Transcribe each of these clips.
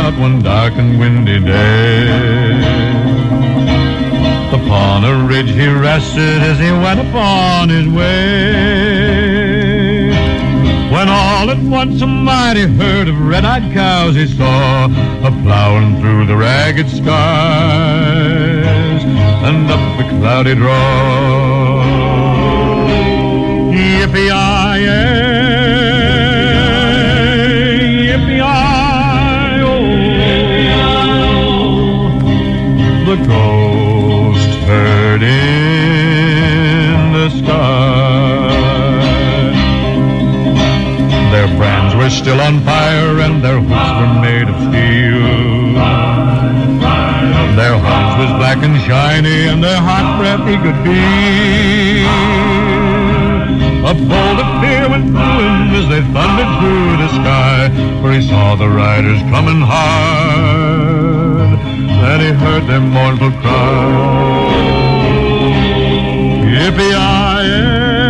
out one dark and windy day. Upon a ridge he rested as he went upon his way. When all at once a mighty herd of red-eyed cows he saw a-plowing through the ragged skies and up the cloudy draw. Yippee-yi-yi, yippee-yi-oh, the ghost herd in the sky. Their brands were still on fire and their hoofs were made of steel. Their horns was black and shiny and their hot breath he could feel. A bolt of fear went through him as they thundered through the sky, for he saw the riders coming hard, and he heard their mournful cry. Yippee-yi-yi,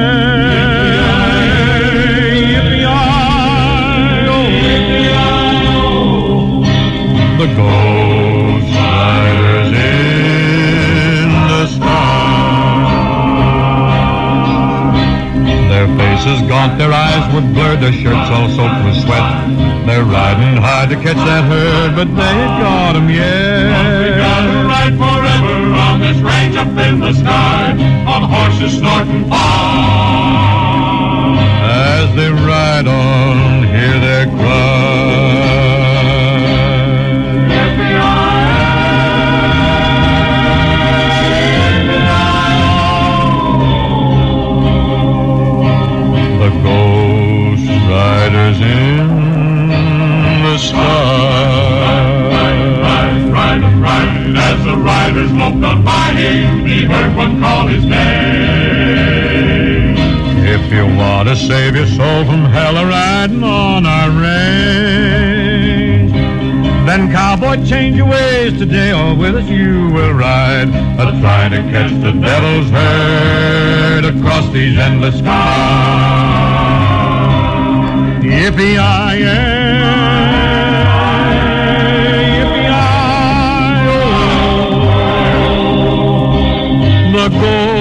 yippee-yi-oh, the ghost riders in the sky. Their faces gaunt, their eyes were blurred, their shirts all soaked with sweat. They're riding hard to catch that herd, but they ain't got 'em yet. We gotta ride forever on this range up in the sky, on horses snorting far. As they ride on, hear their cry. The ghost riders in the sky. Ride, as the riders loped on by him, he heard one call his name. If you want to save your soul from hell riding on our range, then cowboy, change your ways today, or with us you will ride, trying to catch the devil's herd across these endless skies. Yippee-yi-yi, yippee-yi-oh, the gold